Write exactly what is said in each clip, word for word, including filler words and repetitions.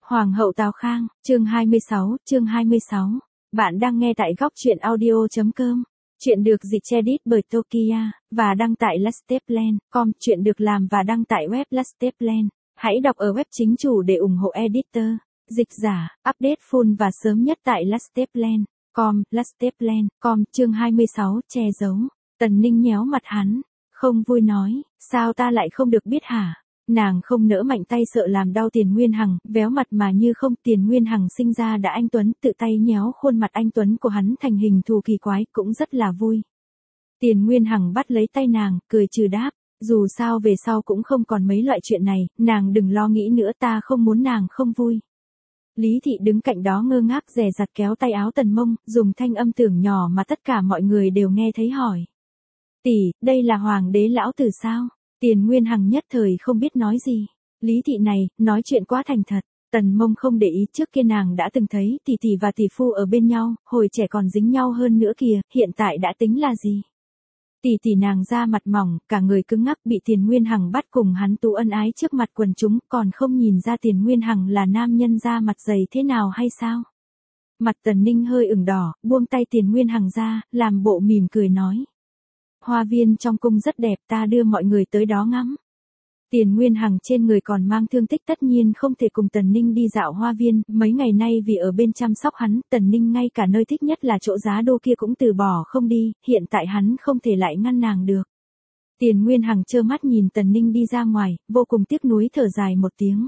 Hoàng hậu Tào Khang, chương hai mươi sáu, chương hai mươi sáu. Bạn đang nghe tại góc truyện audio.com. Chuyện được dịch edit bởi Tokia, và đăng tại lasteplan chấm com. Chuyện được làm và đăng tại web Lasteplan. Hãy đọc ở web chính chủ để ủng hộ editor, dịch giả, update full và sớm nhất tại lasteplan chấm com, lasteplan chấm com. Chương hai mươi sáu, che giấu. Tần Ninh nhéo mặt hắn, không vui nói, sao ta lại không được biết hả? Nàng không nỡ mạnh tay sợ làm đau Tiền Nguyên Hằng, véo mặt mà như không. Tiền Nguyên Hằng sinh ra đã anh tuấn, tự tay nhéo khuôn mặt anh tuấn của hắn thành hình thù kỳ quái, cũng rất là vui. Tiền Nguyên Hằng bắt lấy tay nàng, cười trừ đáp, dù sao về sau cũng không còn mấy loại chuyện này, nàng đừng lo nghĩ nữa, ta không muốn nàng không vui. Lý Thị đứng cạnh đó ngơ ngác dè dặt kéo tay áo Tần Mông, dùng thanh âm tưởng nhỏ mà tất cả mọi người đều nghe thấy hỏi. Tỷ, đây là hoàng đế lão tử sao? Tiền Nguyên Hằng nhất thời không biết nói gì. Lý Thị này, nói chuyện quá thành thật. Tần Mông không để ý, trước kia nàng đã từng thấy tỷ tỷ và tỷ phu ở bên nhau, hồi trẻ còn dính nhau hơn nữa kìa, hiện tại đã tính là gì? Tỷ tỷ nàng da mặt mỏng, cả người cứng ngắc, bị Tiền Nguyên Hằng bắt cùng hắn tú ân ái trước mặt quần chúng, còn không nhìn ra Tiền Nguyên Hằng là nam nhân da mặt dày thế nào hay sao? Mặt Tần Ninh hơi ửng đỏ, buông tay Tiền Nguyên Hằng ra, làm bộ mỉm cười nói. Hoa viên trong cung rất đẹp, ta đưa mọi người tới đó ngắm. Tiền Nguyên Hằng trên người còn mang thương tích, tất nhiên không thể cùng Tần Ninh đi dạo hoa viên, mấy ngày nay vì ở bên chăm sóc hắn, Tần Ninh ngay cả nơi thích nhất là chỗ giá đô kia cũng từ bỏ không đi, hiện tại hắn không thể lại ngăn nàng được. Tiền Nguyên Hằng trơ mắt nhìn Tần Ninh đi ra ngoài, vô cùng tiếc nuối thở dài một tiếng.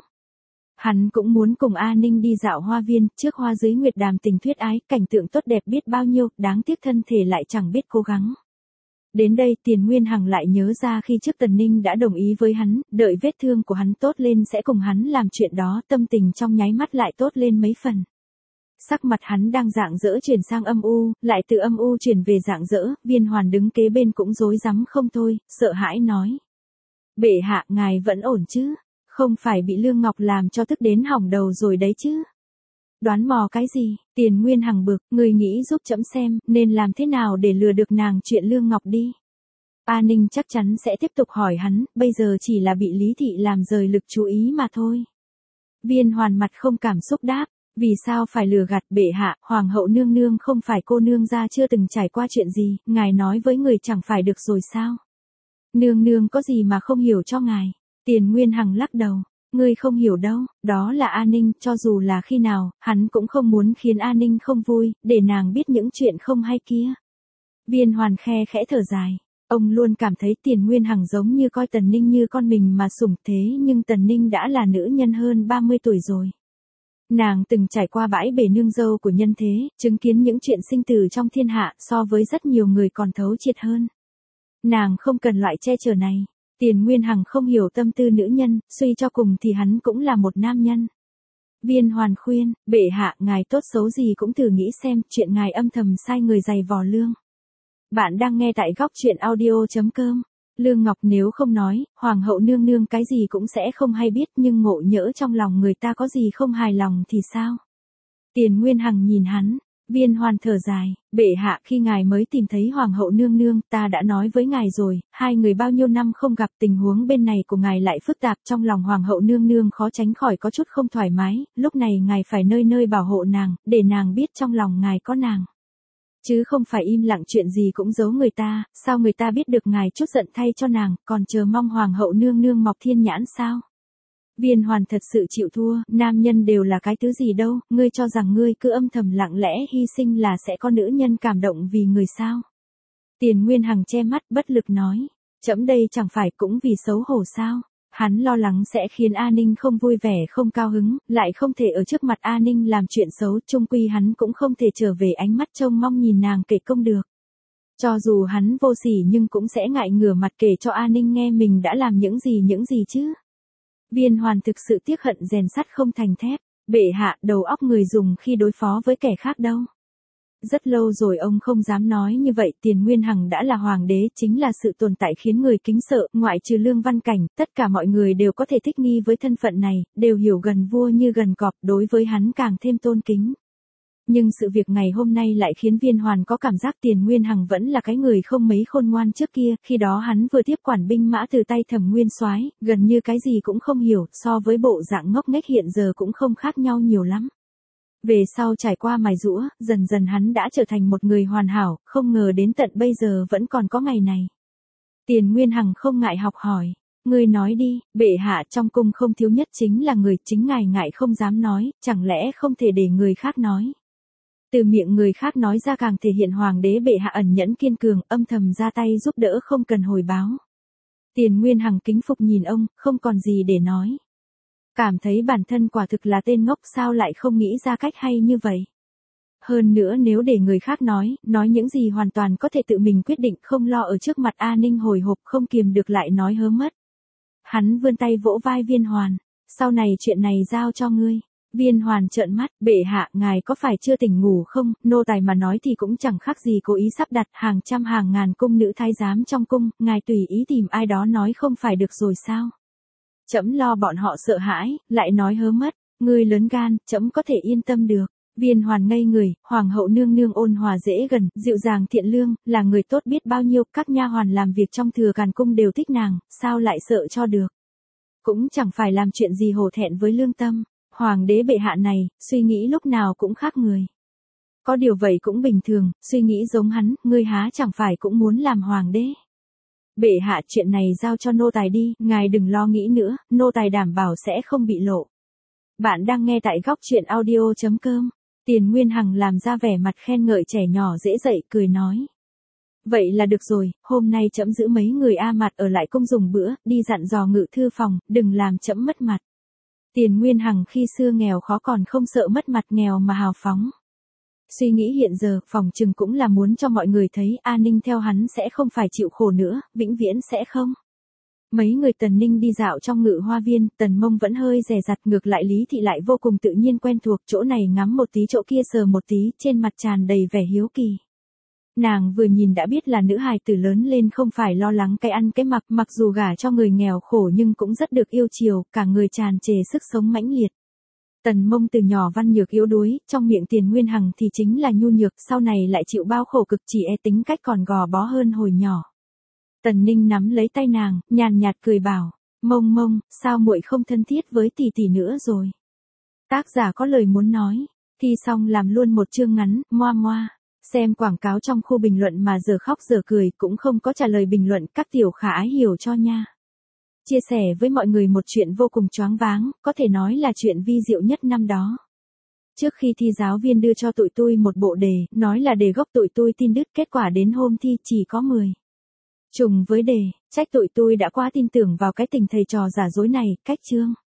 Hắn cũng muốn cùng A Ninh đi dạo hoa viên, trước hoa dưới nguyệt đàm tình thuyết ái, cảnh tượng tốt đẹp biết bao nhiêu, đáng tiếc thân thể lại chẳng biết cố gắng. Đến đây Tiền Nguyên Hằng lại nhớ ra khi trước Tần Ninh đã đồng ý với hắn, đợi vết thương của hắn tốt lên sẽ cùng hắn làm chuyện đó, tâm tình trong nháy mắt lại tốt lên mấy phần. Sắc mặt hắn đang rạng rỡ chuyển sang âm u, lại từ âm u chuyển về rạng rỡ, Viên Hoàn đứng kế bên cũng rối rắm không thôi, sợ hãi nói. Bệ hạ, ngài vẫn ổn chứ? Không phải bị Lương Ngọc làm cho tức đến hỏng đầu rồi đấy chứ? Đoán mò cái gì? Tiền Nguyên Hằng bực, người nghĩ giúp trẫm xem, nên làm thế nào để lừa được nàng chuyện Lương Ngọc đi. A Ninh chắc chắn sẽ tiếp tục hỏi hắn, bây giờ chỉ là bị Lý Thị làm rời lực chú ý mà thôi. Viên Hoàn mặt không cảm xúc đáp, vì sao phải lừa gạt bệ hạ, Hoàng hậu nương nương không phải cô nương gia chưa từng trải qua chuyện gì, ngài nói với người chẳng phải được rồi sao? Nương nương có gì mà không hiểu cho ngài? Tiền Nguyên Hằng lắc đầu. Ngươi không hiểu đâu, đó là A Ninh, cho dù là khi nào, hắn cũng không muốn khiến A Ninh không vui, để nàng biết những chuyện không hay kia. Viên Hoàn khe khẽ thở dài, ông luôn cảm thấy Tiền Nguyên Hằng giống như coi Tần Ninh như con mình mà sủng thế, nhưng Tần Ninh đã là nữ nhân hơn ba mươi tuổi rồi. Nàng từng trải qua bãi bể nương dâu của nhân thế, chứng kiến những chuyện sinh tử trong thiên hạ, so với rất nhiều người còn thấu triệt hơn. Nàng không cần loại che chở này. Tiền Nguyên Hằng không hiểu tâm tư nữ nhân, suy cho cùng thì hắn cũng là một nam nhân. Viên Hoàn khuyên, bệ hạ, ngài tốt xấu gì cũng thử nghĩ xem, chuyện ngài âm thầm sai người giày vò Lương. Bạn đang nghe tại góc truyện audio.com. Lương Ngọc nếu không nói, Hoàng hậu nương nương cái gì cũng sẽ không hay biết, nhưng ngộ nhỡ trong lòng người ta có gì không hài lòng thì sao? Tiền Nguyên Hằng nhìn hắn. Viên Hoàn thở dài, bệ hạ, khi ngài mới tìm thấy Hoàng hậu nương nương, ta đã nói với ngài rồi, hai người bao nhiêu năm không gặp, tình huống bên này của ngài lại phức tạp, trong lòng Hoàng hậu nương nương khó tránh khỏi có chút không thoải mái, lúc này ngài phải nơi nơi bảo hộ nàng, để nàng biết trong lòng ngài có nàng. Chứ không phải im lặng chuyện gì cũng giấu người ta, sao người ta biết được ngài chút giận thay cho nàng, còn chờ mong Hoàng hậu nương nương mọc thiên nhãn sao? Viên Hoàn thật sự chịu thua, nam nhân đều là cái thứ gì đâu, ngươi cho rằng ngươi cứ âm thầm lặng lẽ hy sinh là sẽ có nữ nhân cảm động vì người sao? Tiền Nguyên Hằng che mắt bất lực nói, trẫm đây chẳng phải cũng vì xấu hổ sao? Hắn lo lắng sẽ khiến A Ninh không vui vẻ không cao hứng, lại không thể ở trước mặt A Ninh làm chuyện xấu, chung quy hắn cũng không thể trở về ánh mắt trông mong nhìn nàng kể công được. Cho dù hắn vô sỉ nhưng cũng sẽ ngại ngửa mặt kể cho A Ninh nghe mình đã làm những gì những gì chứ. Viên Hoàn thực sự tiếc hận rèn sắt không thành thép, bệ hạ, đầu óc người dùng khi đối phó với kẻ khác đâu. Rất lâu rồi ông không dám nói như vậy, Tiền Nguyên Hằng đã là hoàng đế, chính là sự tồn tại khiến người kính sợ, ngoại trừ Lương Văn Cảnh, tất cả mọi người đều có thể thích nghi với thân phận này, đều hiểu gần vua như gần cọp, đối với hắn càng thêm tôn kính. Nhưng sự việc ngày hôm nay lại khiến Viên Hoàn có cảm giác Tiền Nguyên Hằng vẫn là cái người không mấy khôn ngoan trước kia, khi đó hắn vừa tiếp quản binh mã từ tay Thẩm Nguyên Soái, gần như cái gì cũng không hiểu, so với bộ dạng ngốc nghếch hiện giờ cũng không khác nhau nhiều lắm. Về sau trải qua mài giũa, dần dần hắn đã trở thành một người hoàn hảo, không ngờ đến tận bây giờ vẫn còn có ngày này. Tiền Nguyên Hằng không ngại học hỏi. Ngươi nói đi, bệ hạ trong cung không thiếu nhất chính là người, chính ngài ngại không dám nói, chẳng lẽ không thể để người khác nói. Từ miệng người khác nói ra càng thể hiện hoàng đế bệ hạ ẩn nhẫn kiên cường, âm thầm ra tay giúp đỡ không cần hồi báo. Tiền Nguyên Hằng kính phục nhìn ông, không còn gì để nói. Cảm thấy bản thân quả thực là tên ngốc, sao lại không nghĩ ra cách hay như vậy. Hơn nữa nếu để người khác nói, nói những gì hoàn toàn có thể tự mình quyết định, không lo ở trước mặt A Ninh hồi hộp, không kiềm được lại nói hớ mất. Hắn vươn tay vỗ vai Viên Hoàn, sau này chuyện này giao cho ngươi. Viên Hoàn trợn mắt, bệ hạ, ngài có phải chưa tỉnh ngủ không, nô tài mà nói thì cũng chẳng khác gì cố ý sắp đặt hàng trăm hàng ngàn cung nữ thái giám trong cung, ngài tùy ý tìm ai đó nói không phải được rồi sao. Trẫm lo bọn họ sợ hãi, lại nói hớ mất, ngươi lớn gan, trẫm có thể yên tâm được. Viên Hoàn ngây người, hoàng hậu nương nương ôn hòa dễ gần, dịu dàng thiện lương, là người tốt biết bao nhiêu, các nha hoàn làm việc trong thừa càn cung đều thích nàng, sao lại sợ cho được. Cũng chẳng phải làm chuyện gì hổ thẹn với lương tâm, hoàng đế bệ hạ này, suy nghĩ lúc nào cũng khác người. Có điều vậy cũng bình thường, suy nghĩ giống hắn, ngươi há chẳng phải cũng muốn làm hoàng đế. Bệ hạ chuyện này giao cho nô tài đi, ngài đừng lo nghĩ nữa, nô tài đảm bảo sẽ không bị lộ. Bạn đang nghe tại góc truyện audio chấm com. Tiền Nguyên Hằng làm ra vẻ mặt khen ngợi trẻ nhỏ dễ dậy, cười nói. Vậy là được rồi, hôm nay trẫm giữ mấy người A Mạt ở lại cung dùng bữa, đi dặn dò ngự thư phòng, đừng làm trẫm mất mặt. Tiền Nguyên Hằng khi xưa nghèo khó còn không sợ mất mặt, nghèo mà hào phóng. Suy nghĩ hiện giờ, phòng trừng cũng là muốn cho mọi người thấy A Ninh theo hắn sẽ không phải chịu khổ nữa, vĩnh viễn sẽ không. Mấy người Tần Ninh đi dạo trong Ngự Hoa Viên, Tần Mông vẫn hơi dè dặt, ngược lại Lý Thị lại vô cùng tự nhiên quen thuộc, chỗ này ngắm một tí chỗ kia sờ một tí, trên mặt tràn đầy vẻ hiếu kỳ. Nàng vừa nhìn đã biết là nữ hài tử lớn lên không phải lo lắng cái ăn cái mặc, mặc dù gả cho người nghèo khổ nhưng cũng rất được yêu chiều, cả người tràn trề sức sống mãnh liệt. Tần Mông từ nhỏ văn nhược yếu đuối, trong miệng Tiền Nguyên Hằng thì chính là nhu nhược, sau này lại chịu bao khổ cực, chỉ e tính cách còn gò bó hơn hồi nhỏ. Tần Ninh nắm lấy tay nàng, nhàn nhạt cười bảo, Mông Mông, sao muội không thân thiết với tỷ tỷ nữa rồi. Tác giả có lời muốn nói, thi xong làm luôn một chương ngắn, moa moa. Xem quảng cáo trong khu bình luận mà giờ khóc giờ cười, cũng không có trả lời bình luận, các tiểu khả ái hiểu cho nha. Chia sẻ với mọi người một chuyện vô cùng choáng váng, có thể nói là chuyện vi diệu nhất năm đó. Trước khi thi giáo viên đưa cho tụi tôi một bộ đề, nói là đề gốc tụi tôi tin đứt, kết quả đến hôm thi chỉ có mười. Trùng với đề, trách tụi tôi đã quá tin tưởng vào cái tình thầy trò giả dối này, cách chương.